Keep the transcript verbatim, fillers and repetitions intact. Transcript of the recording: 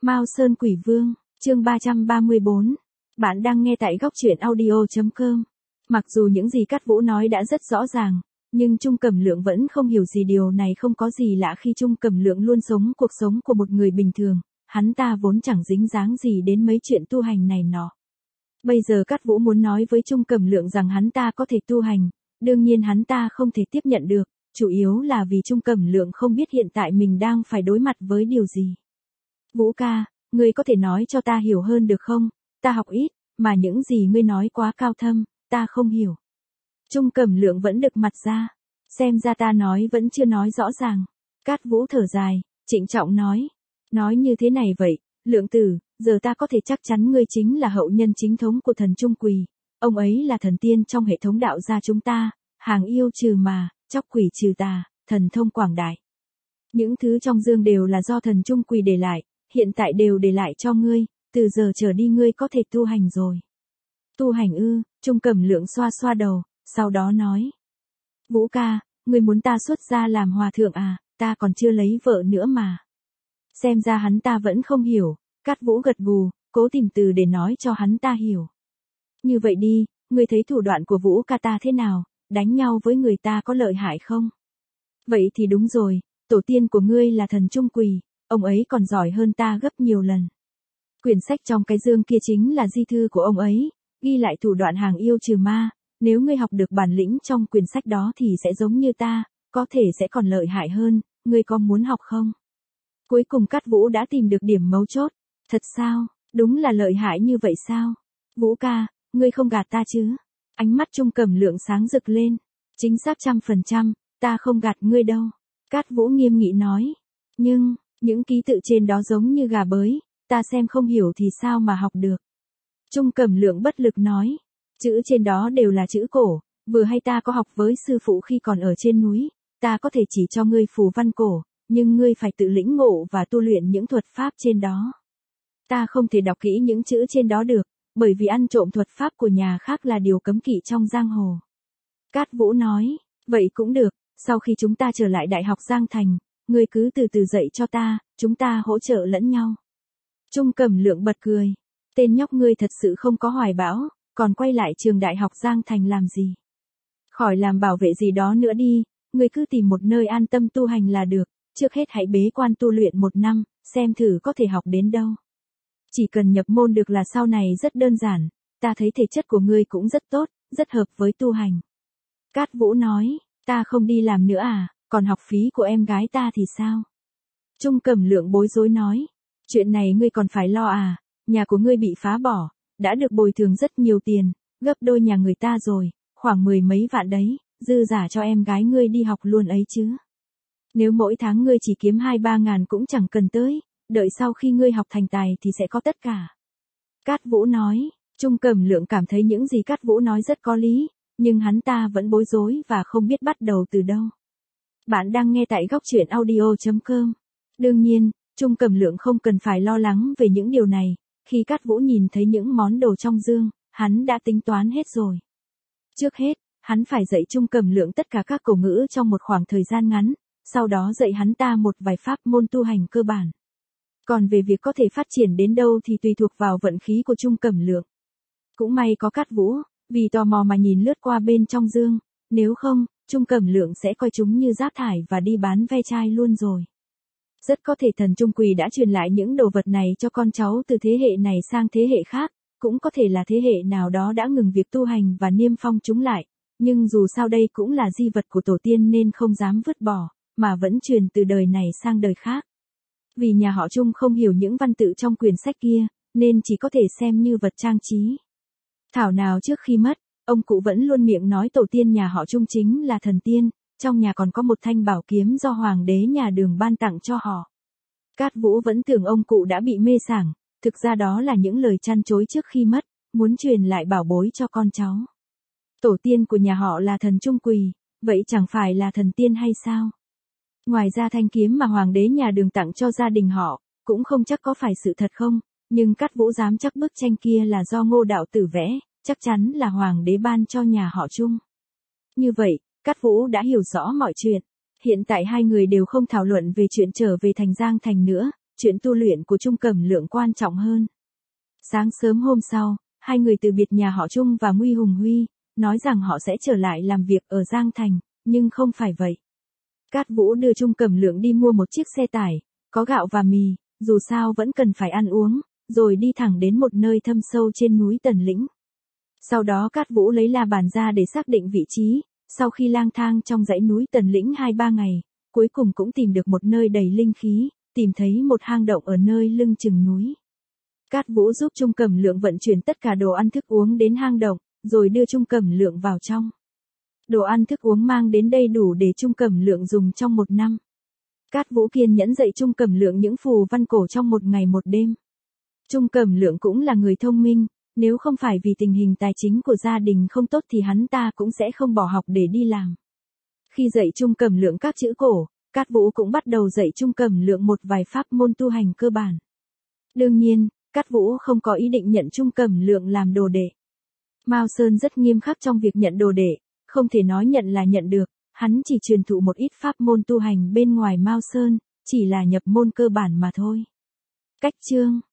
Mao Sơn Quỷ Vương, chương ba trăm ba mươi bốn. Bạn đang nghe tại góc truyện audio chấm com. Mặc dù những gì Cát Vũ nói đã rất rõ ràng, nhưng Trung Cẩm Lượng vẫn không hiểu gì. Điều này không có gì lạ khi Trung Cẩm Lượng luôn sống cuộc sống của một người bình thường, hắn ta vốn chẳng dính dáng gì đến mấy chuyện tu hành này nọ. Bây giờ Cát Vũ muốn nói với Trung Cẩm Lượng rằng hắn ta có thể tu hành, đương nhiên hắn ta không thể tiếp nhận được, chủ yếu là vì Trung Cẩm Lượng không biết hiện tại mình đang phải đối mặt với điều gì. Vũ ca, ngươi có thể nói cho ta hiểu hơn được không? Ta học ít, mà những gì ngươi nói quá cao thâm, ta không hiểu. Trung Cẩm Lượng vẫn đực mặt ra, xem ra ta nói vẫn chưa nói rõ ràng. Cát Vũ thở dài, trịnh trọng nói, nói như thế này vậy, Lượng tử, giờ ta có thể chắc chắn ngươi chính là hậu nhân chính thống của thần Trung Quỳ, ông ấy là thần tiên trong hệ thống đạo gia chúng ta, hàng yêu trừ mà, chóc quỷ trừ tà, thần thông quảng đại. Những thứ trong dương đều là do thần Trung Quỳ để lại, hiện tại đều để lại cho ngươi, từ giờ trở đi ngươi có thể tu hành rồi. Tu hành ư? Trung Cẩm Lượng xoa xoa đầu, sau đó nói. Vũ ca, ngươi muốn ta xuất gia làm hòa thượng à, ta còn chưa lấy vợ nữa mà. Xem ra hắn ta vẫn không hiểu, Cát Vũ gật gù, cố tìm từ để nói cho hắn ta hiểu. Như vậy đi, ngươi thấy thủ đoạn của Vũ ca ta thế nào, đánh nhau với người ta có lợi hại không? Vậy thì đúng rồi, tổ tiên của ngươi là thần Trung Quỳ, ông ấy còn giỏi hơn ta gấp nhiều lần. Quyển sách trong cái dương kia chính là di thư của ông ấy, ghi lại thủ đoạn hàng yêu trừ ma, nếu ngươi học được bản lĩnh trong quyển sách đó thì sẽ giống như ta, có thể sẽ còn lợi hại hơn, ngươi có muốn học không? Cuối cùng Cát Vũ đã tìm được điểm mấu chốt, thật sao, đúng là lợi hại như vậy sao? Vũ ca, ngươi không gạt ta chứ? Ánh mắt Trung Cẩm Lượng sáng rực lên, chính xác trăm phần trăm, ta không gạt ngươi đâu. Cát Vũ nghiêm nghị nói, nhưng, những ký tự trên đó giống như gà bới, ta xem không hiểu thì sao mà học được. Trung Cẩm Lượng bất lực nói, chữ trên đó đều là chữ cổ, vừa hay ta có học với sư phụ khi còn ở trên núi, ta có thể chỉ cho ngươi phù văn cổ, nhưng ngươi phải tự lĩnh ngộ và tu luyện những thuật pháp trên đó. Ta không thể đọc kỹ những chữ trên đó được, bởi vì ăn trộm thuật pháp của nhà khác là điều cấm kỵ trong giang hồ. Cát Vũ nói, vậy cũng được, sau khi chúng ta trở lại Đại học Giang Thành, ngươi cứ từ từ dạy cho ta, chúng ta hỗ trợ lẫn nhau. Trung Cẩm Lượng bật cười, tên nhóc ngươi thật sự không có hoài bão, còn quay lại trường Đại học Giang Thành làm gì? Khỏi làm bảo vệ gì đó nữa đi, ngươi cứ tìm một nơi an tâm tu hành là được, trước hết hãy bế quan tu luyện một năm, xem thử có thể học đến đâu. Chỉ cần nhập môn được là sau này rất đơn giản, ta thấy thể chất của ngươi cũng rất tốt, rất hợp với tu hành. Cát Vũ nói, ta không đi làm nữa à, còn học phí của em gái ta thì sao? Trung Cẩm Lượng bối rối nói, chuyện này ngươi còn phải lo à, nhà của ngươi bị phá bỏ, đã được bồi thường rất nhiều tiền, gấp đôi nhà người ta rồi, khoảng mười mấy vạn đấy, dư giả cho em gái ngươi đi học luôn ấy chứ. Nếu mỗi tháng ngươi chỉ kiếm hai ba ngàn cũng chẳng cần tới, đợi sau khi ngươi học thành tài thì sẽ có tất cả. Cát Vũ nói, Trung Cẩm Lượng cảm thấy những gì Cát Vũ nói rất có lý, nhưng hắn ta vẫn bối rối và không biết bắt đầu từ đâu. Bạn đang nghe tại góc truyện audio chấm com. Đương nhiên, Trung Cẩm Lượng không cần phải lo lắng về những điều này, khi Cát Vũ nhìn thấy những món đồ trong dương, hắn đã tính toán hết rồi. Trước hết, hắn phải dạy Trung Cẩm Lượng tất cả các cổ ngữ trong một khoảng thời gian ngắn, sau đó dạy hắn ta một vài pháp môn tu hành cơ bản. Còn về việc có thể phát triển đến đâu thì tùy thuộc vào vận khí của Trung Cẩm Lượng. Cũng may có Cát Vũ, vì tò mò mà nhìn lướt qua bên trong dương, nếu không, Trung Cẩm Lượng sẽ coi chúng như rác thải và đi bán ve chai luôn rồi. Rất có thể thần Trung Quỳ đã truyền lại những đồ vật này cho con cháu từ thế hệ này sang thế hệ khác, cũng có thể là thế hệ nào đó đã ngừng việc tu hành và niêm phong chúng lại, nhưng dù sao đây cũng là di vật của tổ tiên nên không dám vứt bỏ, mà vẫn truyền từ đời này sang đời khác. Vì nhà họ Trung không hiểu những văn tự trong quyển sách kia, nên chỉ có thể xem như vật trang trí. Thảo nào trước khi mất, ông cụ vẫn luôn miệng nói tổ tiên nhà họ Trung chính là thần tiên, trong nhà còn có một thanh bảo kiếm do hoàng đế nhà Đường ban tặng cho họ. Cát Vũ vẫn tưởng ông cụ đã bị mê sảng, thực ra đó là những lời chăn chối trước khi mất, muốn truyền lại bảo bối cho con cháu. Tổ tiên của nhà họ là thần Trung Quỳ, vậy chẳng phải là thần tiên hay sao? Ngoài ra thanh kiếm mà hoàng đế nhà Đường tặng cho gia đình họ, cũng không chắc có phải sự thật không, nhưng Cát Vũ dám chắc bức tranh kia là do Ngô đạo tử vẽ, chắc chắn là hoàng đế ban cho nhà họ Trung. Như vậy, Cát Vũ đã hiểu rõ mọi chuyện. Hiện tại hai người đều không thảo luận về chuyện trở về thành Giang Thành nữa, chuyện tu luyện của Trung Cẩm Lượng quan trọng hơn. Sáng sớm hôm sau, hai người từ biệt nhà họ Trung và Nguy Hùng Huy, nói rằng họ sẽ trở lại làm việc ở Giang Thành, nhưng không phải vậy. Cát Vũ đưa Trung Cẩm Lượng đi mua một chiếc xe tải, có gạo và mì, dù sao vẫn cần phải ăn uống, rồi đi thẳng đến một nơi thâm sâu trên núi Tần Lĩnh. Sau đó Cát Vũ lấy la bàn ra để xác định vị trí, sau khi lang thang trong dãy núi Tần Lĩnh hai ba ngày, cuối cùng cũng tìm được một nơi đầy linh khí, tìm thấy một hang động ở nơi lưng chừng núi. Cát Vũ giúp Trung Cẩm Lượng vận chuyển tất cả đồ ăn thức uống đến hang động, rồi đưa Trung Cẩm Lượng vào trong. Đồ ăn thức uống mang đến đây đủ để Trung Cẩm Lượng dùng trong một năm. Cát Vũ kiên nhẫn dạy Trung Cẩm Lượng những phù văn cổ trong một ngày một đêm. Trung Cẩm Lượng cũng là người thông minh, nếu không phải vì tình hình tài chính của gia đình không tốt thì hắn ta cũng sẽ không bỏ học để đi làm. Khi dạy Trung Cẩm Lượng các chữ cổ, Cát Vũ cũng bắt đầu dạy Trung Cẩm Lượng một vài pháp môn tu hành cơ bản. Đương nhiên, Cát Vũ không có ý định nhận Trung Cẩm Lượng làm đồ đệ. Mao Sơn rất nghiêm khắc trong việc nhận đồ đệ, không thể nói nhận là nhận được, hắn chỉ truyền thụ một ít pháp môn tu hành bên ngoài Mao Sơn, chỉ là nhập môn cơ bản mà thôi. Cách chương